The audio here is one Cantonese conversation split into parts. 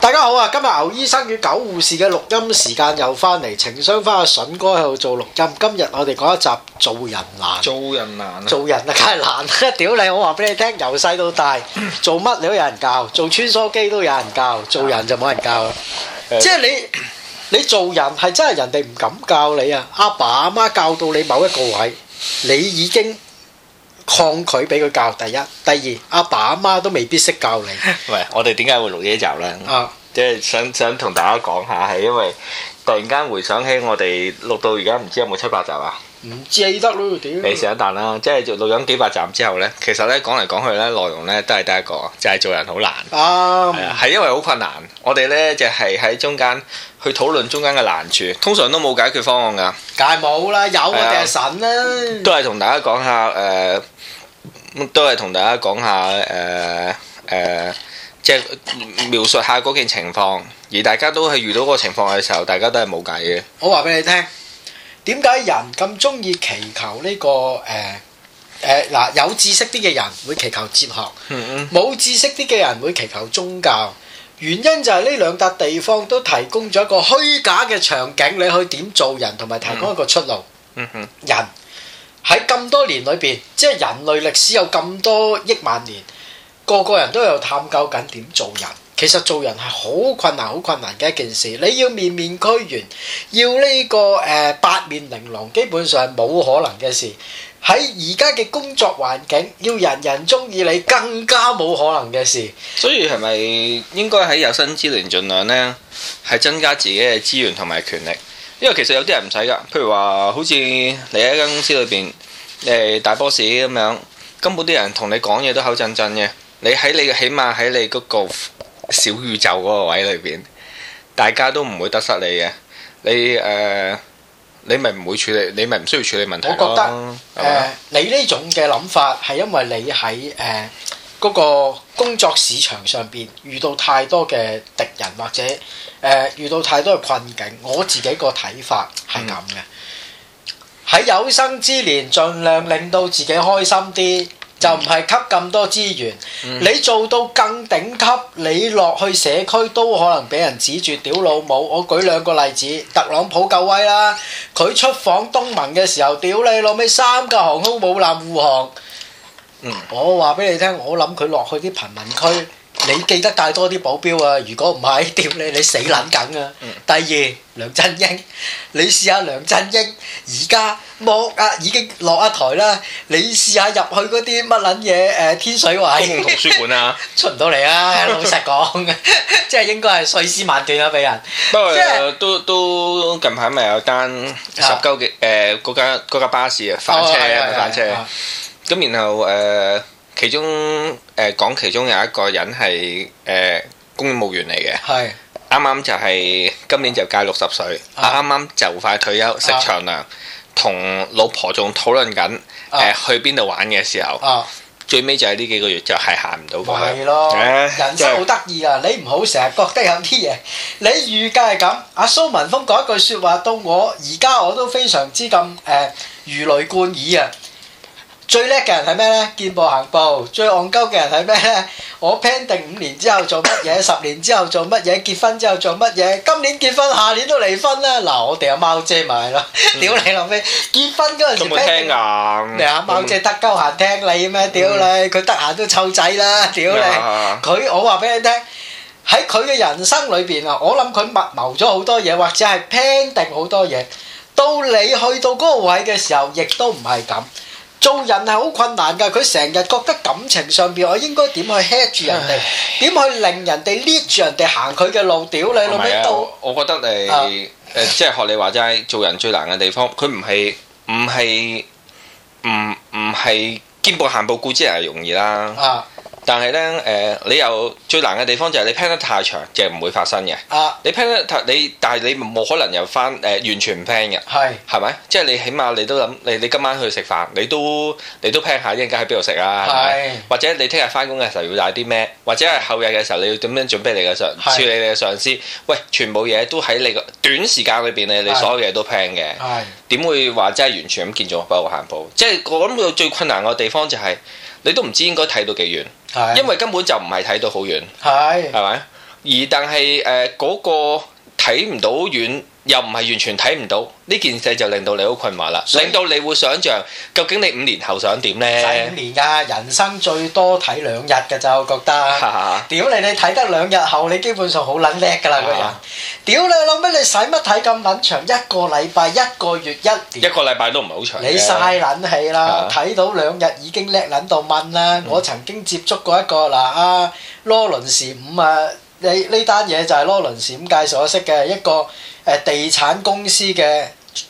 大家好啊！今日牛醫生與狗護士嘅錄音時間又翻嚟，情商翻阿筍哥喺度做錄音。今日我哋講一集做人難， 做人難啊！ 做人啊，梗係難啦！屌你，我話俾你聽，由細到大做乜你都有人教，做穿梭機都有人教，做人就冇人教啦。即係你做人係真係人哋唔敢教你啊！阿爸阿媽教到你某一個位，你已經抗拒俾佢教。第一，第二，阿爸阿媽都未必識教你。 喂，我哋點解會錄呢一集呢？即係想同大家講下，係因為突然間回想起我哋錄到而家唔知有冇700集啊？ 唔記得咯，屌！ 你試一啖啦，即係錄咗幾百集之後呢，其實呢講嚟講去呢，內容呢都係得一個，就係做人好難。係因為好困難，我哋呢就係喺中間去討論中間嘅難處，通常都冇解決方案㗎。 梗係冇啦，有我哋係神啦。 都係同大家講下即係描述下嗰件情況，而大家都係遇到嗰個情況嘅時候，大家都係冇計嘅。 我話俾你聽，點解人咁中意祈求呢個有知識啲嘅人會祈求哲學，冇知識啲嘅人會祈求宗教？原因就係呢兩笪地方都提供咗一個虛假嘅場景，你去點做人，同埋提供一個出路。人喺咁多年裏邊，即係人類歷史有咁多億萬年。個個人都有探究緊點做人，其實做人係好困難、好困難嘅一件事。你要面面俱圓，要呢個八面玲瓏，基本上係冇可能嘅事。喺而家嘅工作環境，要人人中意你，更加冇可能嘅事。 所以係咪應該喺有生之年盡量呢，係增加自己嘅資源同埋權力？因為其實有啲人唔使㗎，譬如話好似你喺間公司裏邊大 boss 咁樣，根本啲人同你講嘢都口震震嘅。你起碼喺你嗰個小宇宙嗰個位裏邊，大家都唔會得失你嘅。你咪唔會處理，你咪唔需要處理問題咯。 我覺得你呢種嘅諗法係因為你喺嗰個工作市場上邊遇到太多嘅敵人，或者遇到太多嘅困境。我自己個睇法係咁嘅，喺有生之年盡量令到自己開心啲。就唔係吸咁多資源，你做到更頂級，你落去社區都可能俾人指住屌老母。我舉兩個例子，特朗普夠威啦，佢出訪東盟嘅時候，屌你老味3架航空母艦護航。我話俾你聽，我諗佢落去啲貧民區，你記得帶多啲保鏢啊！如果唔係，屌你死撚梗啊！第二，梁振英，你試下梁振英而家已經落一台啦，你試下入去嗰啲乜撚嘢天水圍公共圖書館啊， 出唔到嚟啊！老實講，即係應該係碎屍萬段啊！俾人。 不過都近排咪有單19嘅嗰架巴士啊翻車，咁然後其中講其中有一個人係公務員嚟嘅，啱啱就係今年就屆60歲，啱啱就快退休食長糧，同老婆仲討論緊去邊度玩嘅時候，最尾就係呢幾個月就係行唔到過去。 係咯，人生好得意啊！你唔好成日覺得有啲嘢，你預計係咁。阿蘇文峰講一句説話，到我而家我都非常之咁如雷貫耳啊！最叻嘅人係咩呢？見步行步。最戇鳩嘅人係咩呢？我 plan 定5年之後做乜嘢，10年之後做乜嘢，結婚之後做乜嘢？今年結婚，下年都離婚啦！嗱，我哋阿貓姐咪係咯，屌你老味！結婚嗰陣時 plan 定，你阿貓姐得鳩閒聽你咩？屌你，佢得閒都湊仔啦！屌你，我話俾你聽，喺佢嘅人生裏邊啊，我諗佢密謀咗好多嘢，或者係 plan 定好多嘢。到你去到嗰個位嘅時候，亦都唔係咁。做人係好困難㗎，佢成日覺得感情上邊我應該點去 head 住人哋，點去令人哋 lead 住人哋行佢嘅路，屌你老味到。我覺得即係學你話齋，做人最難嘅地方，佢唔係見步行步固之係容易啦。但係咧你又最難嘅地方就係你 plan 得太長，就係唔會發生嘅。你 plan 得但係你冇可能又完全唔 plan 嘅。係咪？即係你起碼你都諗你今晚去食飯，你都 plan 下一陣間喺邊度食啊？或者你聽日翻工嘅時候要帶啲咩？或者係後日嘅時候你要點樣準備你嘅處理你嘅上司？喂，全部嘢都喺你個短時間裏邊你所有嘢都 plan 嘅。點會話真係完全咁見步行步？即係我諗到最困難嘅地方就係你都唔知應該睇到幾遠。因為根本就唔係睇到好遠，係咪？ 但係嗰個睇唔到遠，又唔係完全睇唔到，呢件事就令到你好困惑啦，令到你會想像究竟你5年後想點呢？ 使5年㗎，人生最多睇2日㗎咋，我覺得。屌你睇得2日後，你基本上好撚叻㗎啦，個人。屌你老味，你使乜睇咁撚長？1個禮拜、1個月、1年。1 個禮拜都唔係好長。 你嘥撚氣啦！睇到2日已經叻撚到問啦。我曾經接觸過一個嗱羅倫士伍啊。呢單嘢就係羅倫士伍介紹我識嘅一個地產公司嘅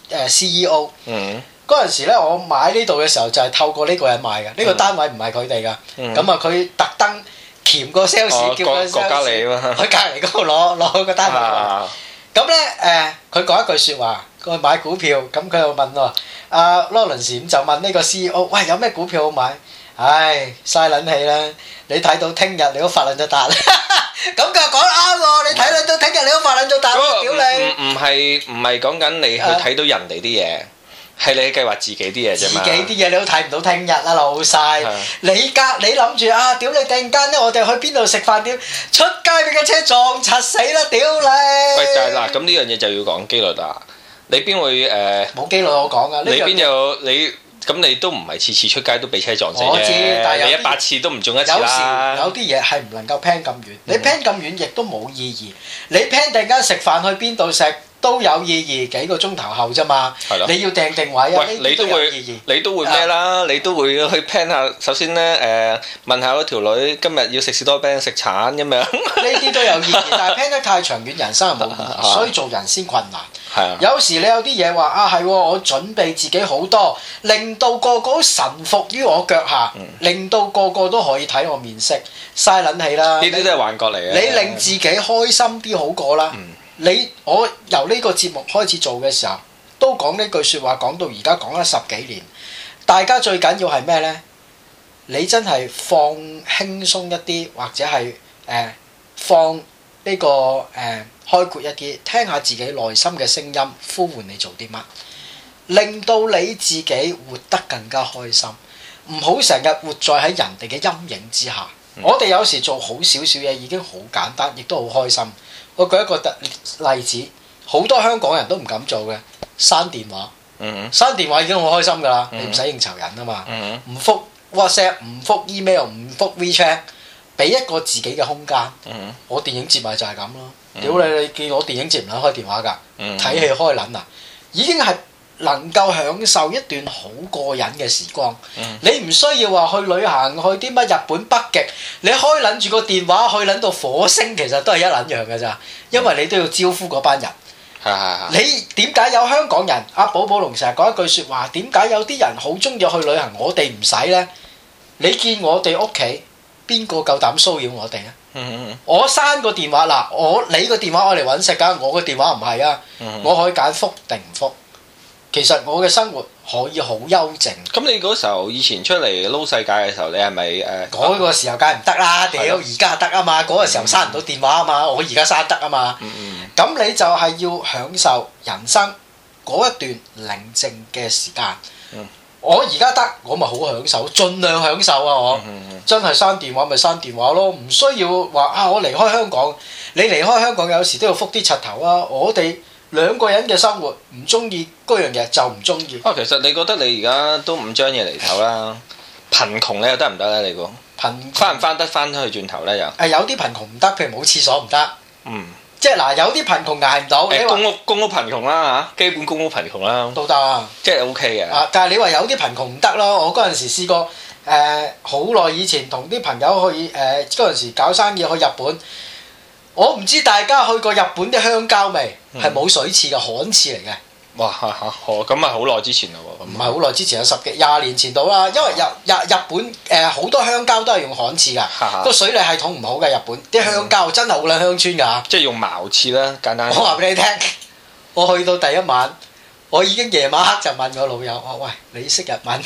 CEO。嗰陣時咧，我買呢度嘅時候就係透過呢個人買嘅。呢個單位唔係佢哋㗎。咁啊，佢特登鉗個 sales 叫個 sales 喺隔離嗰度攞個單位嚟。咁咧佢講一句説話，佢買股票，咁佢又問我羅倫士伍就問呢個 CEO：喂，有咩股票好買？唉，嘥撚氣啦！你睇到聽日你都發撚咗達啦。咁佢又講得啱喎，你睇到聽日你都發撚咗達，屌你！唔係講緊你去睇到人哋啲嘢，係你計劃自己啲嘢啫嘛。 自己啲嘢你都睇唔到聽日啦，老細。你諗住屌你突然間咧，我哋去邊度食飯？屌出街俾架車撞柒死啦！屌你！ 喂，但係嗱，咁呢樣嘢就要講機率啦。你邊會冇機率我講噶。 你邊有你？咁你都唔係次次出街都俾車撞死啫。我知，但係你100次都唔中1次啦。 有時有啲嘢係唔能夠 plan 咁遠，你 plan 咁遠亦都冇意義。你 plan 突然間食飯去邊度食都有意義，幾個鐘頭後啫嘛。係咯。你要訂定位啊， 你都會你都會咩啦？你都會去 plan 下。首先咧問下嗰條女今日要食士多啤梨食橙咁樣。呢啲都有意義，但係 plan 得太長遠，人生係冇意義，所以做人先困難。有時你有啲嘢話係我準備自己好多，令到個個都臣服於我腳下，令到個個都可以睇我面色，嘥撚氣啦！ 呢啲都係幻覺嚟嘅。 你令自己開心啲好過啦。我由呢個節目開始做嘅時候，都講呢句説話，講到而家講咗10幾年。大家最緊要係咩呢？你真係放輕鬆一啲，或者係放呢個開闊一啲，聽下自己內心嘅聲音，呼喚你做啲乜，令到你自己活得更加開心，唔好成日活在喺人哋嘅陰影之下。我哋有時做好少少嘢已經好簡單，亦都好開心。我舉一個例子，好多香港人都唔敢做嘅，刪電話。刪電話已經好開心㗎啦，你唔使應酬人啊嘛，唔覆 WhatsApp， 唔覆 email， 唔覆 WeChat， 俾一個自己嘅空間。我電影節咪就係咁咯。屌你見我電影節唔撚開電話㗎，睇戲開撚啊，已經係能夠享受一段好過癮嘅時光。你唔需要話去旅行，去啲乜日本北極，你開撚住個電話去撚到火星，其實都係一撚樣㗎咋，因為你都要招呼嗰班人。你點解有香港人？阿寶寶龍成日講一句説話，點解有啲人好中意去旅行，我哋唔使呢？你見我哋屋企邊個夠膽騷擾我哋啊？我刪個電話嗱，你個電話我嚟揾食㗎，我個電話唔係啊，我可以揀覆定唔覆。其實我嘅生活可以好幽靜。咁你嗰時候以前出嚟撈世界嘅時候，你係咪嗰個時候梗係唔得啦？屌，而家得啊嘛！嗰個時候刪唔到電話啊嘛，我而家刪得啊嘛。咁你就係要享受人生嗰一段寧靜嘅時間。我而家得，我咪好享受，盡量享受啊！我真係刪電話咪刪電話咯，唔需要話我離開香港。你離開香港有時都要覆啲柒頭啊！我哋2個人嘅生活唔中意嗰樣嘢就唔中意。 其實你覺得你而家都5張嘢嚟頭啦，貧窮你又得唔得咧？你估翻唔翻得翻去轉頭咧？又有啲貧窮唔得，譬如冇廁所唔得。即係嗱，有啲貧窮捱唔到。 公屋貧窮啦嚇，基本公屋貧窮啦。 都得。即係 OK 嘅。 但係你話有啲貧窮唔得咯，我嗰陣時試過好耐以前同啲朋友去嗰陣時搞生意去日本。我唔知大家去過日本啲鄉郊未？係冇水廁嘅，旱廁嚟嘅。 哇咁啊好耐之前啦喎。 唔係好耐之前，有10幾20年前到啦。因為日本好多鄉郊都係用旱廁㗎，個水利系統唔好嘅。日本啲鄉郊真係好撚鄉村㗎。 即係用茅廁啦，簡單。 我話俾你聽，我去到第一晚，我已經夜晚黑就問我老友：喂，你識日文？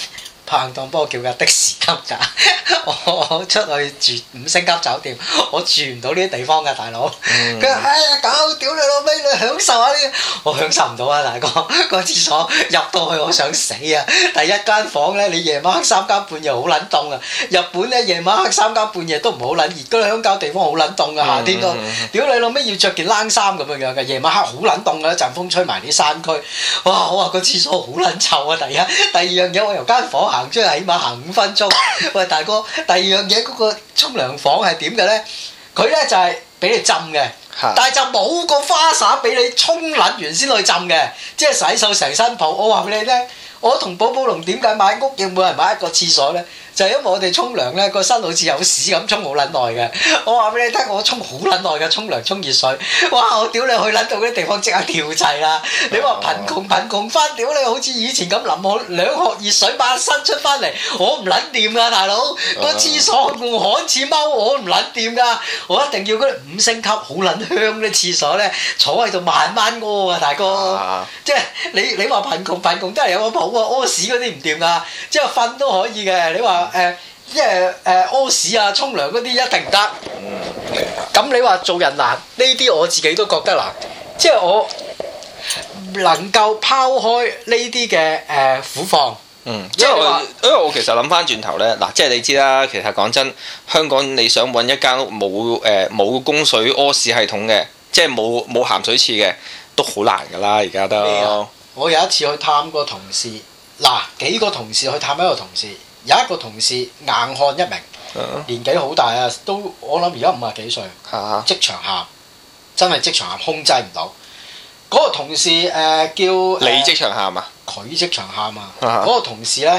拍硬檔幫我叫架的士急㗎，我出去住5星級酒店，我住唔到呢啲地方㗎，大佬。佢話：哎呀，搞屌你老味，你享受下呢？我享受唔到啊，大哥！個廁所入到去我想死啊！第一間房咧，你夜晚黑3更半夜好撚凍啊！日本咧夜晚黑3更半夜都唔好撚熱，嗰啲鄉郊地方好撚凍啊，夏天都。屌你老味要着件冷衫咁樣嘅，夜晚黑好撚凍嘅，一陣風吹埋啲山區。哇！我話個廁所好撚臭啊！第二樣嘢我由間房行出去，起碼行5分鐘。喂，大哥，第二樣嘢嗰個沖涼房係點嘅咧？佢咧就係俾你浸嘅，但係就冇個花灑俾你沖撚完先去浸嘅，即係洗掃成身泡。我話俾你聽，我同寶寶龍點解買屋要每人買一個廁所咧？就係因為我哋沖涼咧個身好似有屎咁沖好撚耐嘅。我話俾你聽，我沖好撚耐嘅，沖涼沖熱水。哇！我屌你去撚到嗰啲地方即刻跳掣啦！你話貧窮翻，屌你好似以前咁淋我2殼熱水把身出翻嚟，我唔撚掂㗎，大佬！個廁所用旱廁踎，我唔撚掂㗎。我一定要嗰啲5星級好撚香啲廁所咧，坐喺度慢慢屙啊，大哥！即係你話貧窮都係有個譜啊，屙屎嗰啲唔掂㗎，即係瞓都可以嘅。你話即係屙屎啊、沖涼嗰啲一定唔得。咁你話做人難，呢啲我自己都覺得難。即係我能夠拋開呢啲嘅苦況。 因為我其實諗翻轉頭咧，嗱，即係你知啦，其實講真，香港你想揾一間屋冇供水屙屎系統嘅，即係冇鹹水廁嘅，都好難㗎啦，而家都。 我有一次去探個同事，嗱，幾個同事去探一個同事。有一個同事硬漢一名，年紀好大啊，都我諗而家50幾歲，即場喊，真係即場喊，控制唔到。嗰個同事叫你即場喊啊？ 佢即場喊啊！嗰個同事咧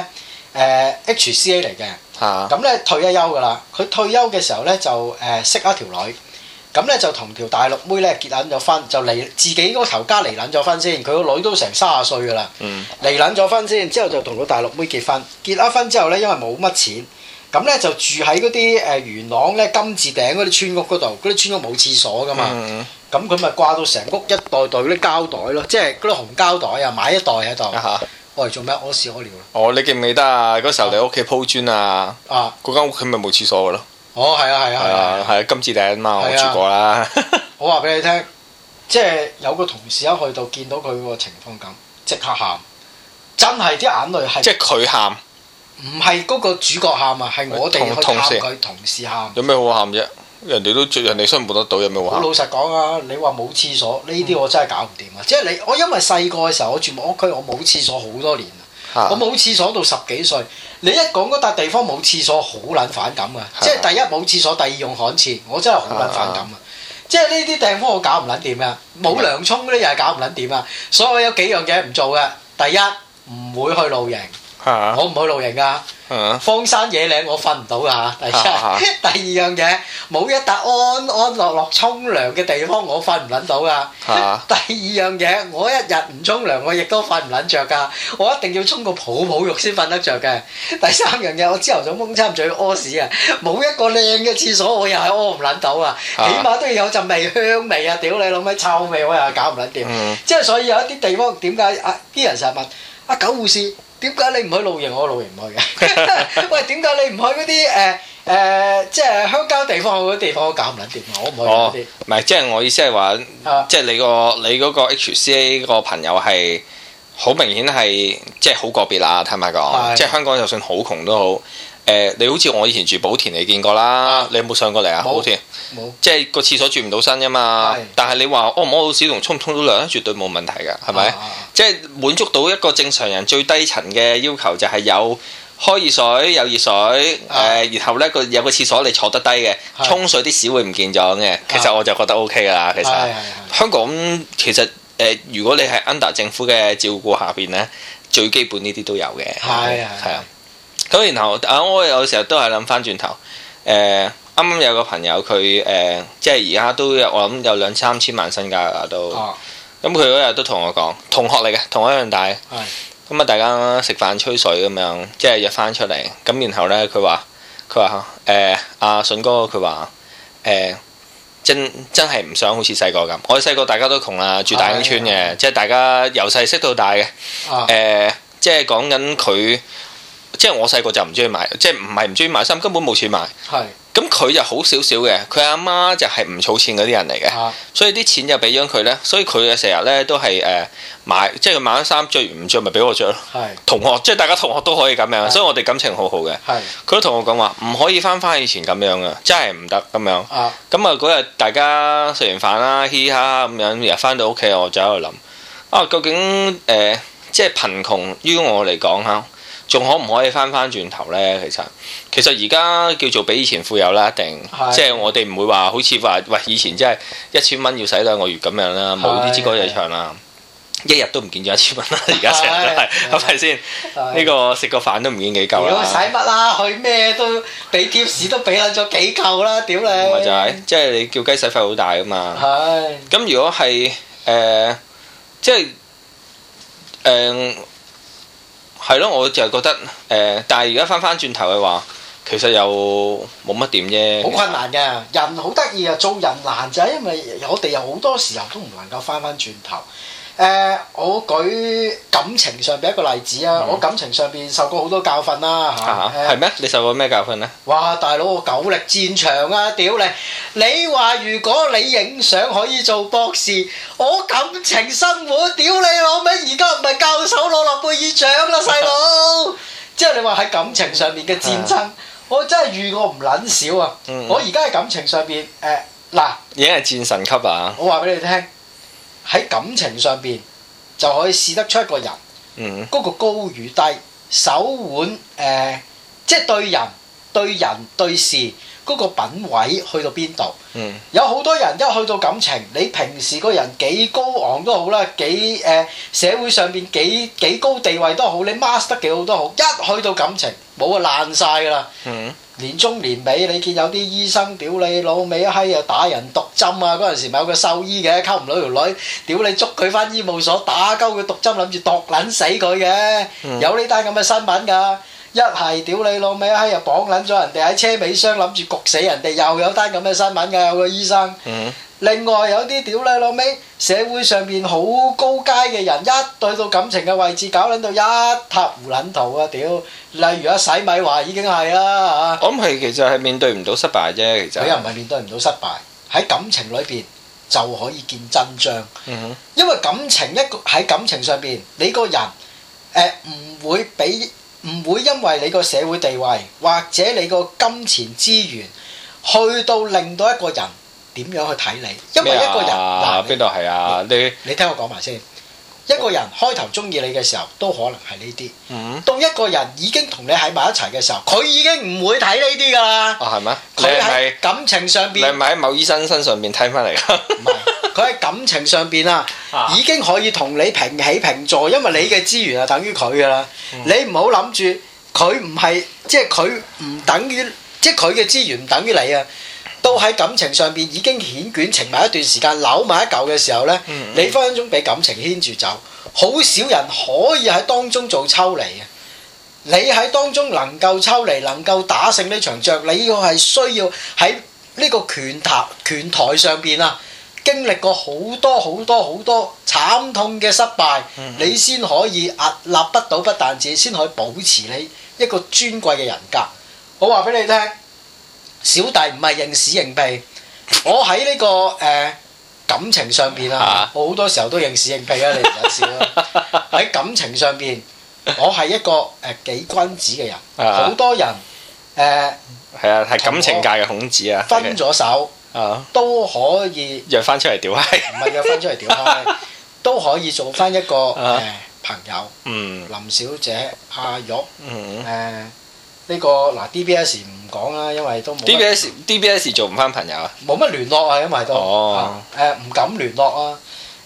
HCA 嚟嘅，咁咧退咗休㗎啦。佢退休嘅時候咧就識一條女。咁咧就同條大陸妹咧結撚咗婚，就離自己嗰頭家離撚咗婚先，佢個女都成30歲㗎啦，離撚咗婚先，之後就同個大陸妹結婚，結咗婚之後咧，因為冇乜錢，咁咧就住喺嗰啲元朗咧金字頂嗰啲村屋嗰度，嗰啲村屋冇廁所㗎嘛，咁佢咪掛到成屋一袋袋嗰啲膠袋咯，即係嗰啲紅膠袋啊，買一袋喺度，我嚟做咩？屙屎屙尿咯。 你記唔記得啊？嗰時候你屋企鋪磚啊，嗰間屋企咪冇廁所㗎咯。 係啊， 金字頂嘛，我住過啦。 我話俾你聽，即係有個同事一去到見到佢個情況咁，即刻喊，真係啲眼淚係。即係佢喊，唔係嗰個主角喊啊，係我哋去探佢同事喊。有咩好喊啫？人哋生活得到，有咩好喊？好老實講啊，你話冇廁所呢啲我真係搞唔掂啊！即係我因為細個嘅時候我住木屋區，我冇廁所好多年。我冇廁所到10幾歲，你一講嗰笪地方冇廁所，好撚反感啊！即係第一冇廁所，第二用旱廁，我真係好撚反感啊！即係呢啲地方我搞唔撚掂啊！冇涼沖嗰啲又係搞唔撚掂啊！所以我有幾樣嘢唔做嘅，第一唔會去露營，我唔去露營噶。荒山野嶺我瞓唔到㗎嚇，第二樣嘢冇一笪安安樂樂沖涼嘅地方我瞓唔撚到㗎。第二樣嘢我一日唔沖涼我亦都瞓唔撚着㗎，我一定要沖個泡泡浴先瞓得着嘅。第三樣嘢我朝頭早蒙餐仲要屙屎啊，冇一個靚嘅廁所我又係屙唔撚到啊，起碼都要有陣味香味啊，屌你老味臭味我又係搞唔撚掂。即係所以有一啲地方點解啲人成日問狗護士？點解你唔去露營？我露營唔去嘅。喂，點解你唔去嗰啲即係鄉郊地方？嗰啲地方我搞唔撚掂，我唔去嗰啲。 唔係，即係我意思係話，即係你嗰個 HCA 個朋友係好明顯係即係好個別啦，坦白講。即係香港就算好窮都好。你好似我以前住寶田，你見過啦。你有冇上過嚟啊？寶田冇。即係個廁所轉唔到身㗎嘛。但係你話屙唔屙到屎同沖唔沖到涼，絕對冇問題㗎，係咪？即係滿足到一個正常人最低層嘅要求，就係有開熱水，有熱水，然後咧有個廁所你坐得低嘅，沖水啲屎會唔見咗嘅。其實我就覺得 OK 㗎啦。其實香港其實如果你係 under 政府嘅照顧下邊咧，最基本呢啲都有嘅。係啊。咁然後我有時候都係諗翻轉頭，啱啱有個朋友佢即係而家都有我諗有2-3千萬身家㗎都。咁佢嗰日都同我講，同學嚟嘅，同我一樣大。咁啊，大家食飯吹水咁樣，即係約翻出嚟。咁然後咧，佢話阿筍哥，佢話真係唔想好似細個咁。我哋細個大家都窮啦，住大興村嘅，即係大家由細識到大嘅。即係講緊佢即係我細個就唔中意買，即係唔係唔中意買衫，根本冇錢買。 係。 咁佢就好少少嘅，佢阿媽就係唔儲錢嗰啲人嚟嘅，所以啲錢就俾咗佢咧，所以佢嘅成日咧都係買，即係佢買咗衫着完唔着咪俾我着咯。同學即係大家同學都可以咁樣，所以我哋感情好好嘅。佢都同我講話唔可以翻以前咁樣啊，真係唔得咁樣。咁啊嗰日大家食完飯啦，嘻哈咁樣，日翻到屋企我就喺度諗究竟即係貧窮於我嚟講嚇。仲可唔可以翻轉頭呢？其實而家叫做比以前富有啦，一定即係我哋唔會話好似話喂以前真係1000蚊要使2個月咁樣啦，冇呢支歌仔唱啦，一日都唔見咗1000蚊啦，而家成日都係，係咪先？呢個食個飯都唔見幾嚿啦。 使乜啦？去咩都俾貼士都俾撚咗幾嚿啦，屌你！ 咪就係，即係你叫雞使費好大噶嘛。咁如果係即係係咯，我就係覺得但係而家翻轉頭嘅話，其實又冇乜點啫。好困難嘅，人好得意啊！做人難就係因為我哋有好多時候都唔能夠翻轉頭。我舉感情上邊一個例子啊！我感情上邊受過好多教訓啦嚇。 係咩？你受過咩教訓呢？ 哇！大佬，我久歷戰場啊！屌你！你話如果你影相可以做博士，我感情生活，屌你老味！而家唔係教授攞諾貝爾獎啦，細佬！即係你話喺感情上面嘅戰爭，我真係遇過唔撚少啊！我而家喺感情上邊嗱， 已經係戰神級啊！ 我話俾你聽。喺感情上邊就可以試得出一個人嗰個高與低、手腕即係對人對事嗰個品位去到邊度？有好多人一去到感情，你平時個人幾高昂都好啦，幾社會上邊幾高地位都好，你 master 得幾好都好，一去到感情冇啊爛晒㗎啦！年中年尾你見有啲醫生屌你老味一閪又打人毒針啊！嗰陣時咪有個獸醫嘅溝唔到條女，屌你捉佢返醫務所打鳩佢毒針，諗住毒撚死佢嘅，有呢單咁嘅新聞㗎。一係屌你老味一閪又綁撚咗人哋喺車尾箱，諗住焗死人哋，又有單咁嘅新聞㗎，有個醫生。另外有啲屌你老味社會上邊好高階嘅人，一對到感情嘅位置搞撚到一塌糊撚塗啊！屌，例如洗米華已經係啦嚇。 我諗係其實係面對唔到失敗啫，其實。 佢又唔係面對唔到失敗，喺感情裏邊就可以見真章。因為感情喺感情上邊，你個人唔會因為你個社會地位或者你個金錢資源，去到令到一個人點樣去睇你？因為一個人邊度係啊？ 你聽我講埋先。一個人開頭中意你嘅時候，都可能係呢啲。當一個人已經同你喺埋一齊嘅時候，佢已經唔會睇呢啲㗎啦。 係咩？ 佢喺感情上邊， 你係咪喺某醫生身上邊睇翻嚟㗎？ 唔係，佢喺感情上邊啊，已經可以同你平起平坐，因為你嘅資源係等於佢㗎啦。你唔好諗住佢唔係，即係佢唔等於，即係佢嘅資源唔等於你啊。都喺感情上邊已經繾捲情埋一段時間，扭埋一嚿嘅時候呢，你分分鐘俾感情牽住走。好少人可以喺當中做抽離嘅。你喺當中能夠抽離，能夠打勝呢場仗，你要係需要喺呢個拳台上邊啊，經歷過好多慘痛嘅失敗，你先可以屹立不倒，不但止，先可以保持你一個尊貴嘅人格。我話俾你聽。小弟唔係認屎認屁，我喺呢個感情上邊啊，我好多時候都認屎認屁啊！你唔使笑啦。喺感情上邊，我係一個幾君子嘅人，好多人係啊，係感情界嘅孔子啊， 分咗手都可以約翻出嚟屌閪， 唔係約翻出嚟屌閪，都可以做翻一個朋友。林小姐、阿玉呢個嗱 DBS 唔講啦，因為都冇 DBS 做唔翻朋友啊， 冇乜聯絡啊，因為都唔敢聯絡啊。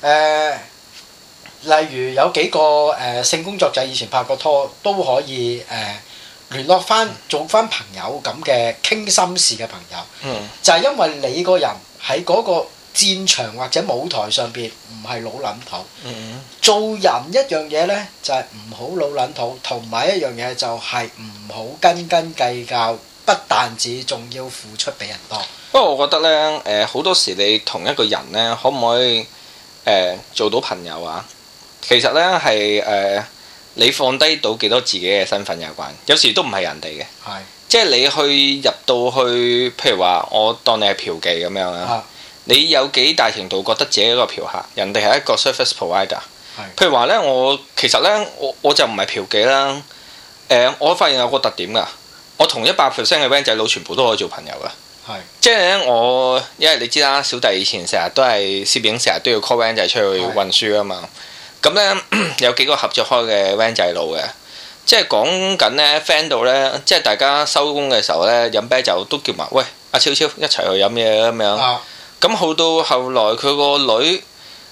例如有幾個性工作者以前拍過拖，都可以聯絡翻做翻朋友咁嘅傾心事嘅朋友。就係因為你個人喺嗰個戰場或者舞台上邊唔係老撚土，做人一樣嘢呢，就係唔好老撚土，同埋一樣嘢就係唔好斤斤計較，不但止仲要付出俾人多。 不過我覺得呢，好多時你同一個人呢，可唔可以做到朋友啊？其實呢係你放低到幾多自己嘅身份有關，有時都唔係人哋嘅。 係。 即係你去入到去，譬如話，我當你係嫖妓咁樣啦。你有幾大程度覺得自己一個嫖客，人哋係一個 service provider。譬如話咧，其實咧，我就唔係嫖妓啦。我發現有個特點㗎，我同100% 嘅 van 仔佬全部都可以做朋友㗎。即係咧，因為你知啦，小弟以前成日都係攝影，成日都要 call van 仔出去運輸啊嘛。咁咧有幾個合作開嘅 van 仔佬嘅。即係講緊咧 friend 度咧，即係大家收工嘅時候咧，飲啤酒都叫埋，喂，阿超超一齊去飲嘢咁樣。咁好到後來佢個女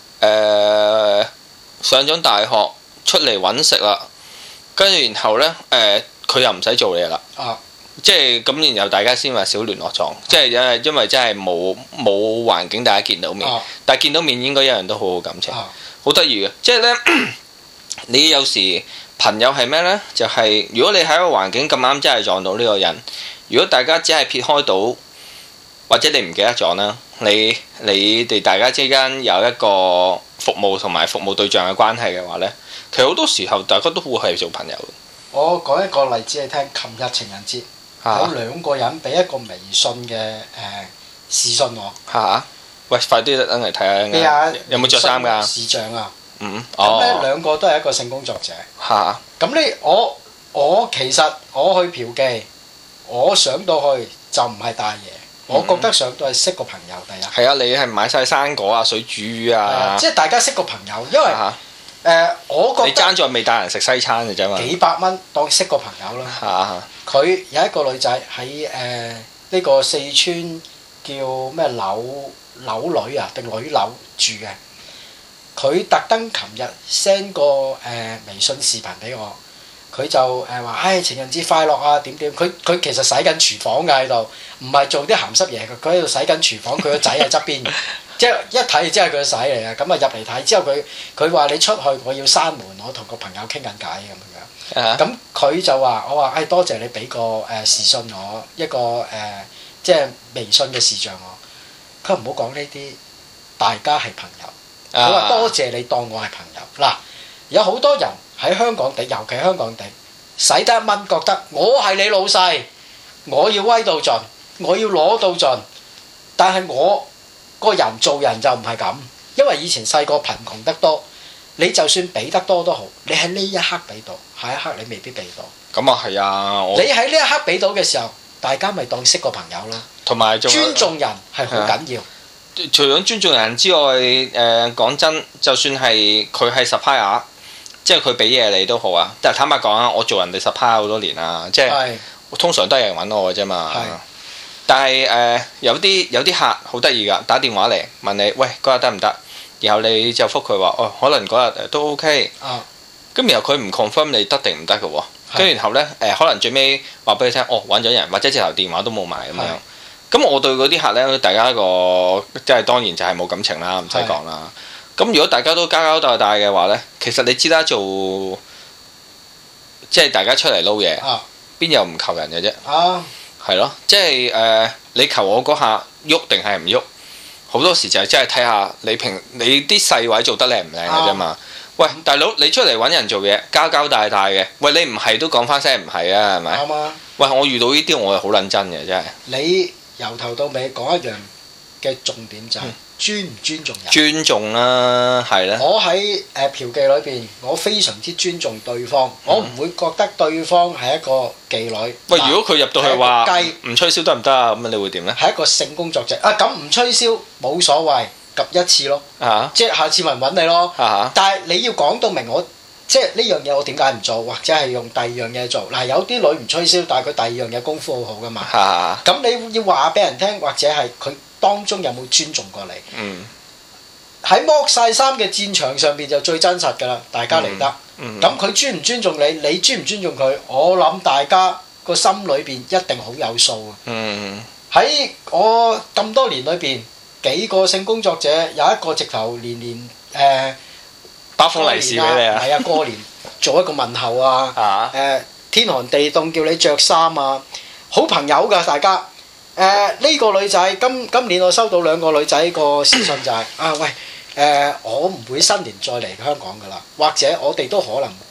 上咗大學出嚟揾食啦，跟住然後咧佢又唔使做嘢啦。即係咁，然後大家先話少聯絡狀，即係因為真係冇環境大家見到面，但係見到面應該一樣都好好感情，好得意嘅。即係咧，你有時。朋友係咩呢？就係如果你喺一個環境咁啱真係撞到呢個人，如果大家只係撇開到，或者你唔記得咗啦，你哋大家之間有一個服務同埋服務對象嘅關係嘅話呢，其實好多時候大家都會係做朋友。 我講一個例子你聽，琴日情人節有2個人俾一個微信嘅視訊我。 喂，快啲等嚟睇下，有冇着衫㗎？ 視像啊！ 咁咧2個都係一個性工作者。咁呢我其實我去嫖妓，我上到去就唔係大爺，我覺得上到係識個朋友第一。係啊， 你係買晒生果啊、水煮魚啊， 即係大家識個朋友，因為我覺得你爭在未帶人食西餐嘅啫嘛。 幾百蚊當識個朋友啦。佢有一個女仔喺呢個四川叫咩柳女啊定女柳住嘅。佢特登琴日 send 個微信視頻俾我，佢就話情人節快樂啊點點，佢其實洗緊廚房㗎喺度，唔係做啲鹹濕嘢，佢喺度洗緊廚房，佢個仔喺側邊，即係一睇就知係佢個仔嚟嘅，咁啊入嚟睇之後佢話你出去我要閂門，我同個朋友傾緊偈咁樣，咁佢就話我話多謝你俾個視訊我一個即係微信嘅視像我，佢唔好講呢啲，大家係朋友。佢話多謝你當我係朋友嗱，有好多人喺香港地，尤其香港地，使得1蚊覺得我係你老細，我要威到盡，我要攞到盡，但係我個人做人就唔係咁，因為以前細個貧窮得多，你就算俾得多都好，你喺呢一刻俾到，下一刻你未必俾到。咁啊係啊，你喺呢一刻俾到嘅時候，大家咪當識個朋友咯，同埋尊重人係好緊要。 除咗尊重人之外，講真，就算係佢係 supplier，即係佢俾嘢你都好啊。但係坦白講啊，我做人哋 supplier 好多年啦，即係通常都係人揾我嘅啫嘛。但係有啲客好得意㗎，打電話嚟問你，喂，嗰日得唔得？然後你就覆佢話，哦，可能嗰日都 OK。咁然後佢唔 confirm 你得定唔得嘅喎。跟住然後呢，可能最尾話俾你聽，哦，揾咗人，或者直頭電話都冇埋咁樣。咁我對嗰啲客呢，大家一個即係當然就係冇感情啦，唔使講啦。咁如果大家都交交代代嘅話呢，其實你知啦，做即係大家出嚟撈嘢，邊有唔求人嘅啫？係咯，即係你求我嗰下喐定係唔喐，好多時就係真係睇下你啲細位做得靚唔靚嘅啫嘛。喂，大佬，你出嚟揾人做嘢，交交代代嘅，喂，你唔係都講翻聲唔係啊，係咪？啱啊！喂，我遇到呢啲我係好撚真嘅，真係。你由頭到尾講一樣嘅重點就係尊唔尊重人。尊重啦，係啦。我喺嫖妓裏邊，我非常之尊重對方，我唔會覺得對方係一個妓女。喂，如果佢入到去話唔吹簫得唔得啊？咁你會點呢？係一個性工作者啊，咁唔吹簫冇所謂，及一次咯。即係下次咪揾你咯。但係你要講到明我。即係呢樣嘢我點解唔做，或者係用第二樣嘢做？嗱，有啲女唔吹簫，但係佢第二樣嘢功夫好好噶嘛。咁你要話俾人聽，或者係佢當中有冇尊重過你？喺剝晒衫嘅戰場上邊就最真實㗎啦，大家嚟得。咁佢尊唔尊重你？你尊唔尊重佢？我諗大家個心裏邊一定好有數啊。喺我咁多年裏邊，幾個性工作者有一個直頭年包封利是俾你啊！係啊，過年做一個問候啊！天寒地凍叫你着衫啊！好朋友㗎大家。呢個女仔今年我收到2個女仔個私信就係喂我唔會新年再嚟香港㗎啦，或者我哋都可能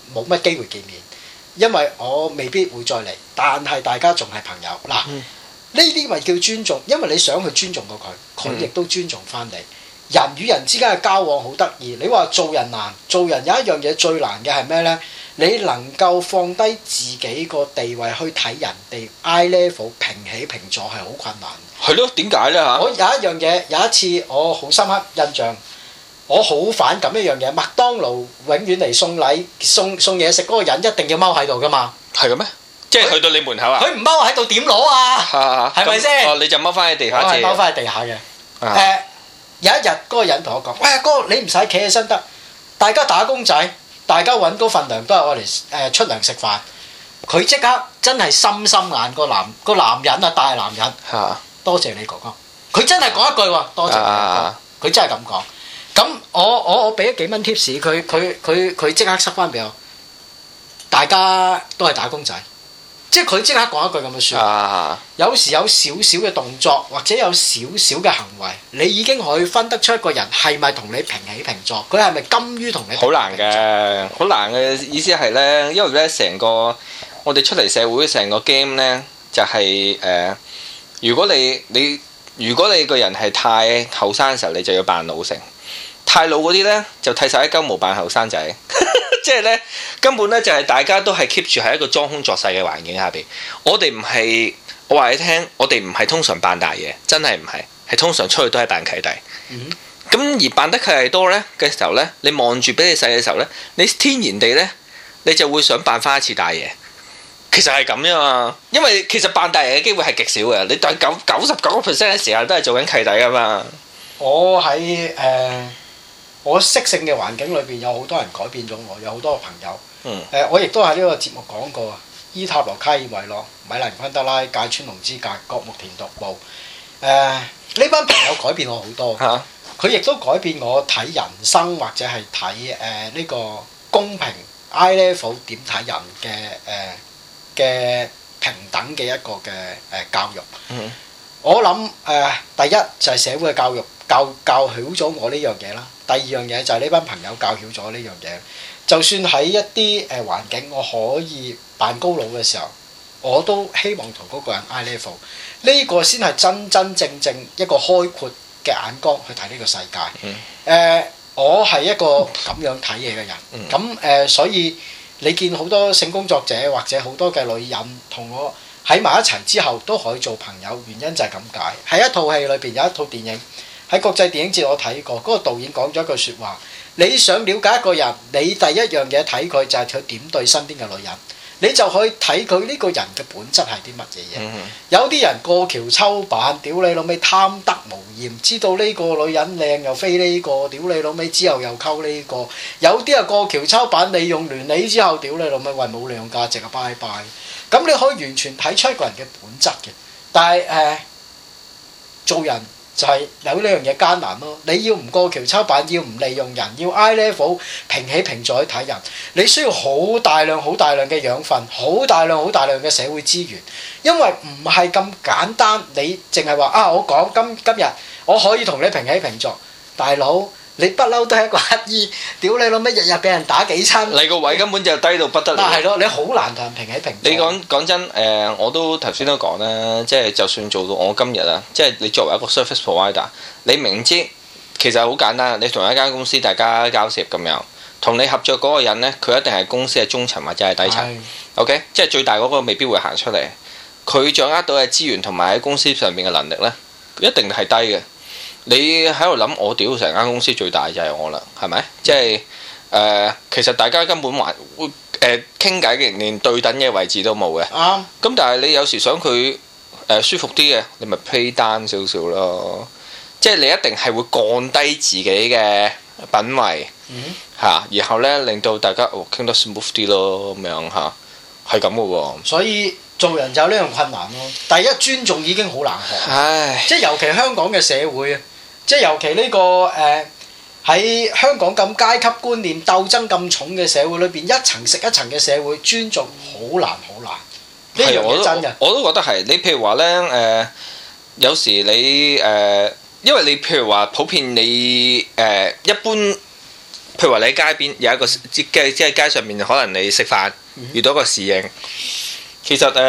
冇乜機會見面，因為我未必會再嚟，但係大家仲係朋友嗱。呢啲咪叫尊重，因為你想去尊重過佢，佢亦都尊重翻你。人與人之間嘅交往好得意。你話做人難，做人有一樣嘢最難嘅係咩呢？你能夠放低自己個地位去睇人哋 eye level 平起平坐係好困難。 係咯，點解呢嚇？ 我有一樣嘢，有一次我好深刻印象，我好反感一樣嘢，麥當勞永遠嚟送禮送嘢食嗰個人一定要踎喺度噶嘛。係嘅咩？即係去到你門口啊？ 佢唔踎喺度點攞啊？係咪先？ 哦，你就踎翻喺地下。 我係踎翻喺地下嘅。有一日嗰個人同我講：喂，阿哥，你唔使企起身得，大家打工仔，大家揾嗰份糧都係我嚟出糧食飯。佢即刻真係深眼個男人啊，大男人。多謝你哥哥。佢真係講一句喎，多謝你哥哥。佢真係咁講。咁我俾咗幾蚊 tips，佢即刻塞翻俾我。大家都係打工仔。即係佢即刻講一句咁嘅説話，有時有少少嘅動作或者有少少嘅行為，你已經可以分得出一個人係咪同你平起平坐，佢係咪甘於同你平起平坐？ 好難嘅，好難嘅意思係呢，因為呢成個我哋出嚟社會成個 game 呢，就係如果你個人係太後生嘅時候，你就要扮老成；太老嗰啲呢，就剃晒一鳩毛扮後生仔。即係咧，根本咧就係大家都係 keep 住喺一個裝腔作勢嘅環境下邊。我哋唔係，我話你聽，我哋唔係通常扮大嘢，真係唔係，係通常出去都係扮契弟。咁而扮得契弟多咧嘅時候咧，你望住比你細嘅時候咧，你天然地咧，你就會想扮翻一次大爺。其實係咁啫嘛，因為其實扮大爺嘅機會係極少嘅，你大99% 嘅時間都係做緊契弟㗎嘛。 我喺我識性嘅環境裏邊有好多人改變咗我，有好多個朋友。我亦都喺呢個節目講過啊。伊塔羅卡爾維諾、米蘭昆德拉、芥川龍之介、角木田獨步。呢班朋友改變我好多。佢亦都改變我睇人生或者係睇呢個公平 eye level 點睇人嘅平等嘅一個嘅教育。我諗第一就係社會嘅教育教曉咗我呢樣嘢啦。第二樣嘢就係呢班朋友教曉咗呢樣嘢。就算喺一啲環境，我可以扮高佬嘅時候，我都希望同嗰個人 eye level。呢個先係真真正正一個開闊嘅眼光去睇呢個世界。我係一個咁樣睇嘢嘅人。咁所以你見好多性工作者或者好多嘅女人同我喺埋一齊之後都可以做朋友，原因就係咁解。喺一套戲裏邊有一套電影喺國際電影節我睇過，嗰個導演講咗一句説話：你想了解一個人，你第一樣嘢睇佢就係佢點對身邊嘅女人，你就可以睇佢呢個人嘅本質係啲乜嘢嘢。有啲人過橋抽板，屌你老味貪得無厭，知道呢個女人靚又飛呢個，屌你老味之後又溝呢個。有啲啊過橋抽板，利用完你之後，屌你老味喂冇利用價值啊，拜拜。咁你可以完全睇出一個人嘅本質嘅，但係做人就係有呢樣嘢艱難咯。你要唔過橋抽板，要唔利用人，要 eye level 平起平坐去睇人，你需要好大量嘅養分，好大量嘅社會資源，因為唔係咁簡單。你淨係話啊，我講今日我可以同你平起平坐，大佬。你不嬲都係一個乞衣，屌你老味日日俾人打幾餐， 你個位根本就低到不得了。 係咯，你好難同人平起平坐。 你講真我都頭先都講啦，即係就算做到我今日啊，即係你作為一個 service provider，你明知其實好簡單，你同一間公司大家交涉咁樣，同你合作嗰個人呢，佢一定係公司嘅中層或者係低層。OK， 即係最大嗰個未必會行出嚟，佢掌握到嘅資源同埋喺公司上面嘅能力呢，一定係低嘅。你喺度諗，我屌成間公司最大就係我啦，係咪？即係其實大家根本還會傾偈嘅，連對等嘅位置都冇嘅。啱。咁但係你有時想佢舒服啲嘅，你咪 play down 少少咯。即係你一定係會降低自己嘅品位嚇，然後咧令到大家傾得 smooth 啲咯，咁樣嚇，係咁嘅喎。所以做人就有呢樣困難咯。第一，尊重已經好難學。唉。即係尤其香港嘅社會啊。即係尤其呢個喺香港咁階級觀念鬥爭咁重嘅社會裏邊，一層食一層嘅社會，尊重好難。呢樣嘢真嘅。我都覺得係。你譬如話咧有時你因為你譬如話普遍你一般譬如話你喺街邊有一個即係街上面，可能你食飯遇到一個侍應，其實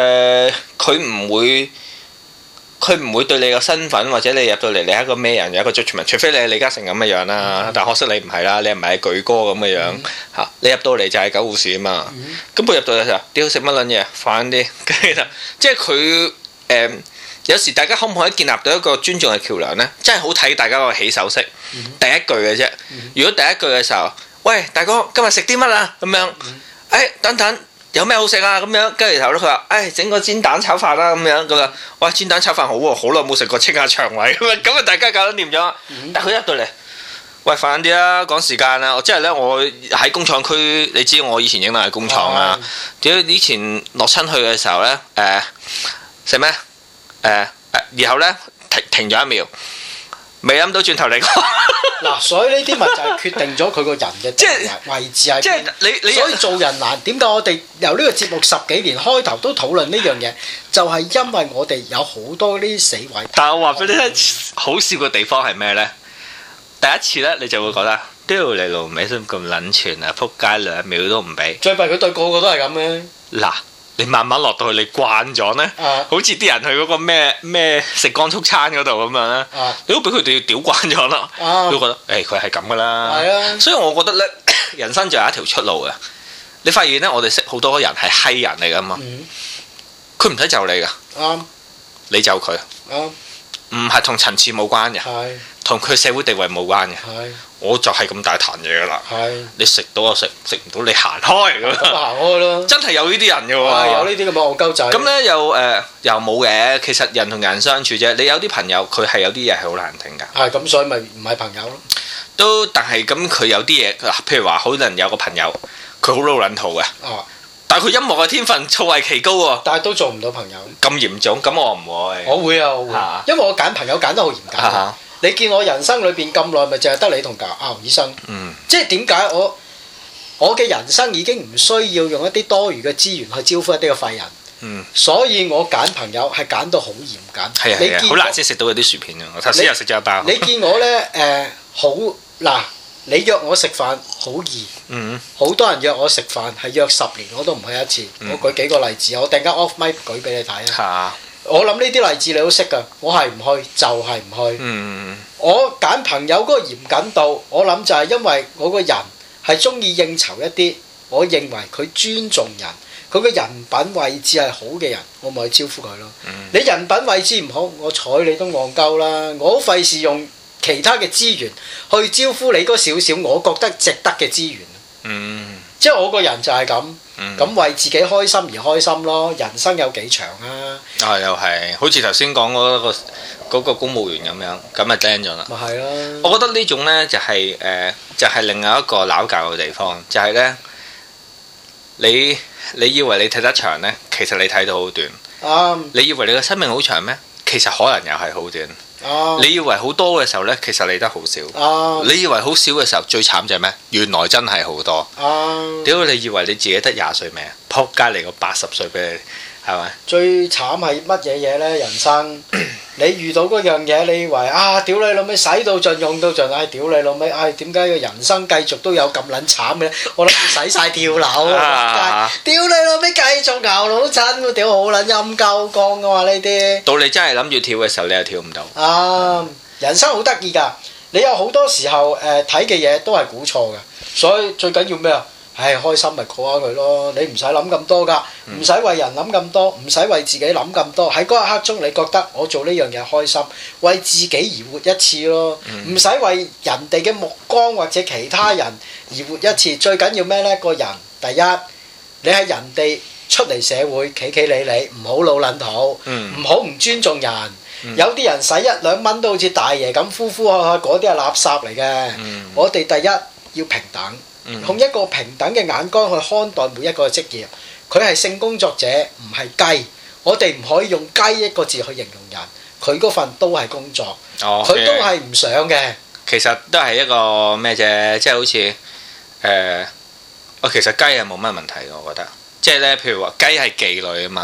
佢唔會對你個身份或者你入到嚟你係一個咩人有一個 judgment，除非你係李嘉誠咁嘅樣啦，但可惜你唔係啦，你唔係巨哥咁嘅樣嚇，你入到嚟就係狗護士啊嘛，咁佢入到嚟就屌食乜撚嘢快啲，跟住即係佢有時大家可唔可以建立到一個尊重嘅橋梁呢？真係好睇大家個起手式，第一句嘅啫。如果第一句嘅時候，喂大哥今日食啲乜啊？咁樣，等等。有咩好食啊？咁樣跟住然後咧，佢話：整個煎蛋炒飯啦咁樣咁啊！哇，煎蛋炒飯好喎，好耐冇食過，清下腸胃咁啊！大家搞得掂咗。但佢一到嚟，喂快啲啦，趕時間啦！即係咧，我喺工廠區，你知我以前影到係工廠啊。以前落親去嘅時候咧，食咩？然後咧停咗一秒。未諗到轉頭嚟講嗱，所以呢啲咪就係決定咗佢個人嘅位置係邊。 即係你所以做人難。點解我哋由呢個節目10幾年開頭都討論呢樣嘢，就係因為我哋有好多呢啲死位。 但係我話俾你聽，好笑嘅地方係咩呢？第一次呢，你就會覺得屌你老味先咁撚串啊！撲街2秒都唔俾。 最弊佢對個個都係咁嘅。嗱。 你慢慢落到去，你慣咗呢，好似啲人去嗰個咩食光速餐嗰度咁樣呢，你都俾佢哋屌慣咗啦，都覺得佢係咁噶啦。所以我覺得呢，人生就有一條出路嘅。你發現呢，我哋識好多人係閪人嚟噶嘛，佢唔使就你噶，你就佢，唔係同層次冇關嘅，同佢社會地位冇關嘅。我就係咁大壇嘢噶啦，你食到就食，食唔到你行開咁。行開咯，真係有呢啲人嘅喎。 有呢啲咁嘅戇鳩仔。 咁咧又冇嘅，其實人同人相處啫。你有啲朋友佢係有啲嘢係好難頂㗎。 係咁，所以咪唔係朋友咯。 都，但係咁佢有啲嘢嗱，譬如話可能有個朋友佢好老撚土嘅，但係佢音樂嘅天分造詣奇高喎。但係都做唔到朋友。咁嚴重？咁我唔會。我會啊，我會，因為我揀朋友揀得好嚴格。你見我人生裏邊咁耐，咪淨係得你同牛醫生。即係點解我嘅人生已經唔需要用一啲多餘嘅資源去招呼一啲嘅廢人。所以我揀朋友係揀到好嚴謹。係啊，好難先食到嗰啲薯片啊！我頭先又食咗一包。你見我呢，好嗱，你約我食飯好易。好多人約我食飯係約10年我都唔去一次。我舉幾個例子，我突然間 off mic 舉俾你睇啊！我諗呢啲例子你都識㗎，我係唔去就係唔去。我揀朋友嗰個嚴謹度，我諗就係因為我個人係中意應酬一啲，我認為佢尊重人，佢個人品位置係好嘅人，我咪去招呼佢咯。你人品位置唔好，我睬你都戇鳩啦。我好費事用其他嘅資源去招呼你嗰少少我覺得值得嘅資源。即係我個人就係咁。咁為自己開心而開心咯，人生有幾長啊？又係，好似頭先講嗰個公務員咁樣，咁咪釘咗啦。咪係咯。我覺得呢種呢，就係另外一個撈教嘅地方，就係呢，你以為你睇得長呢，其實你睇到好短。你以為你嘅生命好長咩？其實可能又係好短。你以為好多嘅時候呢，其實嚟得好少。你以為好少嘅時候，最慘就係咩？原來真係好多。屌你以為你自己得20歲咩？撲街嚟個80歲俾你，係咪？最慘係乜嘢嘢呢？人生你遇到嗰樣嘢，你以為屌你老味使到盡用到盡，屌你老味，點解個人生繼續都有咁撚慘嘅？我諗住使晒跳樓，屌你老味繼續熬老襯，屌好撚陰鳩光噶嘛呢啲。到你真係諗住跳嘅時候，你又跳唔到。人生好得意㗎，你有好多時候睇嘅嘢都係估錯嘅，所以最緊要咩啊？開心咪過下佢咯，你唔使諗咁多㗎，唔使為人諗咁多，唔使為自己諗咁多。喺嗰一刻鐘，你覺得我做呢樣嘢開心，為自己而活一次咯，唔使為人哋嘅目光或者其他人而活一次。最緊要咩呢？個人第一，你喺人哋出嚟社會企企理理，唔好老撚土，唔好唔尊重人。有啲人使1、2蚊都好似大爺咁呼呼喝喝，嗰啲係垃圾嚟嘅。我哋第一要平等。用一個平等嘅眼光去看待每一個職業，佢係性工作者，唔係雞。我哋唔可以用雞一個字去形容人，佢嗰份都係工作，佢都係唔想嘅。其實都係一個咩啫？即係好似其實雞係冇乜問題嘅，我覺得。即係咧，譬如話雞係妓女啊嘛，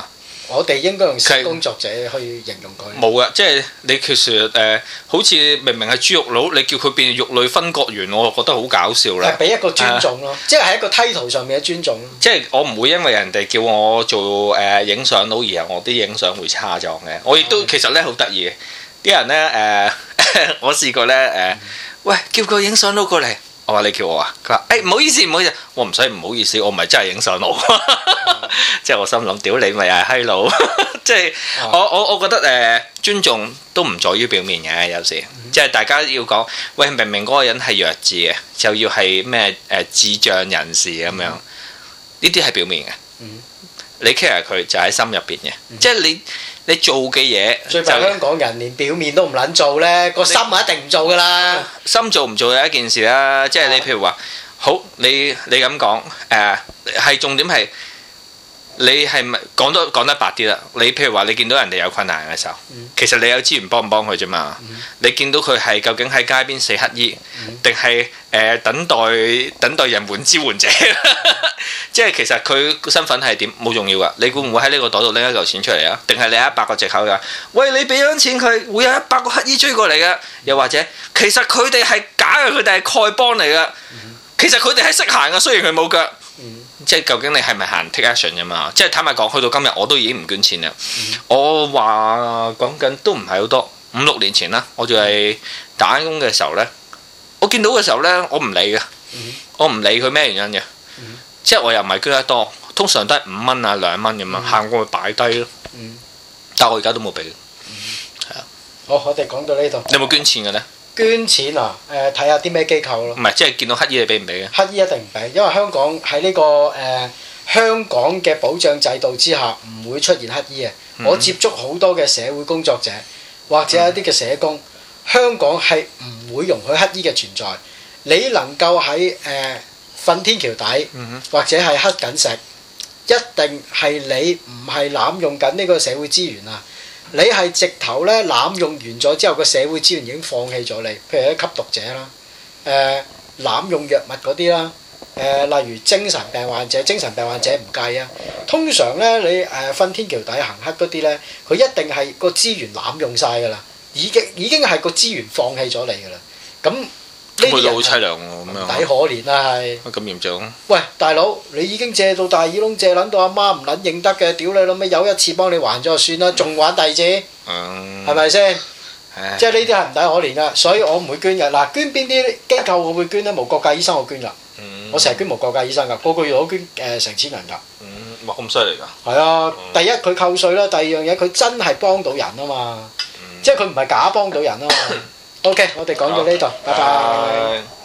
我哋應該用性工作者去形容佢。 冇啊，即係你其實好似明明係豬肉佬，你叫佢變肉類分割員，我覺得好搞笑啦。 係俾一個尊重咯，即係喺一個 title 上面嘅尊重。 即係我唔會因為人哋叫我做影相佬而係我啲影相會差咗嘅。我亦都其實咧好得意嘅，啲人咧我試過咧喂，叫個影相佬過嚟。我話你叫我啊，佢話唔好意思唔好意思，我唔使唔好意思，我唔係真係影相佬，即係我心諗屌你咪係閪佬，即係我覺得尊重都唔在於表面嘅，有時即係大家要講喂，明明嗰個人係弱智嘅，就要係咩智障人士咁樣，呢啲係表面嘅，你 care 佢就喺心入邊嘅，即係你做嘅嘢， 最弊香港人連表面都唔撚做咧，個心係一定唔做噶啦。 心做唔做係一件事啦，即係你譬如話，好你咁講係重點係你係咪講得白啲啦？你譬如話你見到人哋有困難嘅時候，其實你有資源幫唔幫佢啫嘛？你見到佢係究竟喺街邊死乞兒，定係等待人援支援者？即係其實佢個身份係點冇重要噶，你會唔會喺呢個袋度拎一嚿錢出嚟啊？定係你有100個藉口㗎？喂，你俾咗錢佢，會有100個乞兒追過嚟㗎？又或者其實佢哋係假嘅，佢哋係丐幫嚟㗎。其實佢哋係識行㗎，雖然佢冇腳。即係究竟你係咪行 take action 啫嘛？即係坦白講，去到今日我都已經唔捐錢啦。我話講緊都唔係好多，5-6年前啦，我仲係打工嘅時候呢，我見到嘅時候呢，我唔理嘅，我唔理佢咩原因嘅。即係我又唔係捐得多，通常都係5蚊啊2蚊咁樣，行過去擺低咯。但係我而家都冇俾。係啊。 好，我哋講到呢度。 你有冇捐錢嘅呢？ 捐錢啊？睇下啲咩機構咯。 唔係，即係見到乞兒你俾唔俾嘅？ 乞兒一定唔俾，因為香港喺呢個香港嘅保障制度之下，唔會出現乞兒嘅。我接觸好多嘅社會工作者或者一啲嘅社工，香港係唔會容許乞兒嘅存在。你能夠喺瞓天橋底或者係乞緊食，一定係你唔係濫用緊呢個社會資源啊！你係直頭咧濫用完咗之後，個社會資源已經放棄咗你。譬如啲吸毒者啦，濫用藥物嗰啲啦，例如精神病患者唔計啊。通常咧你瞓天橋底行乞嗰啲咧，佢一定係個資源濫用晒㗎啦，已經係個資源放棄咗你㗎啦。咁呢啲人好凄涼喎，咁樣抵可憐啊係。 咁嚴重？ 喂，大佬，你已經借到大耳窿，借撚到阿媽唔撚認得嘅，屌你老味，有一次幫你還咗就算啦，仲玩第二次，係咪先？即係呢啲係唔抵可憐噶，所以我唔會捐嘅。嗱，捐邊啲機構我會捐咧？無國界醫生我捐噶，我成日捐無國界醫生噶，個月我捐成千人噶。 哇，咁犀利㗎！ 係啊，第一佢扣稅啦，第二樣嘢佢真係幫到人啊嘛，即係佢唔係假幫到人啊嘛。OK，我哋講到呢度，拜拜。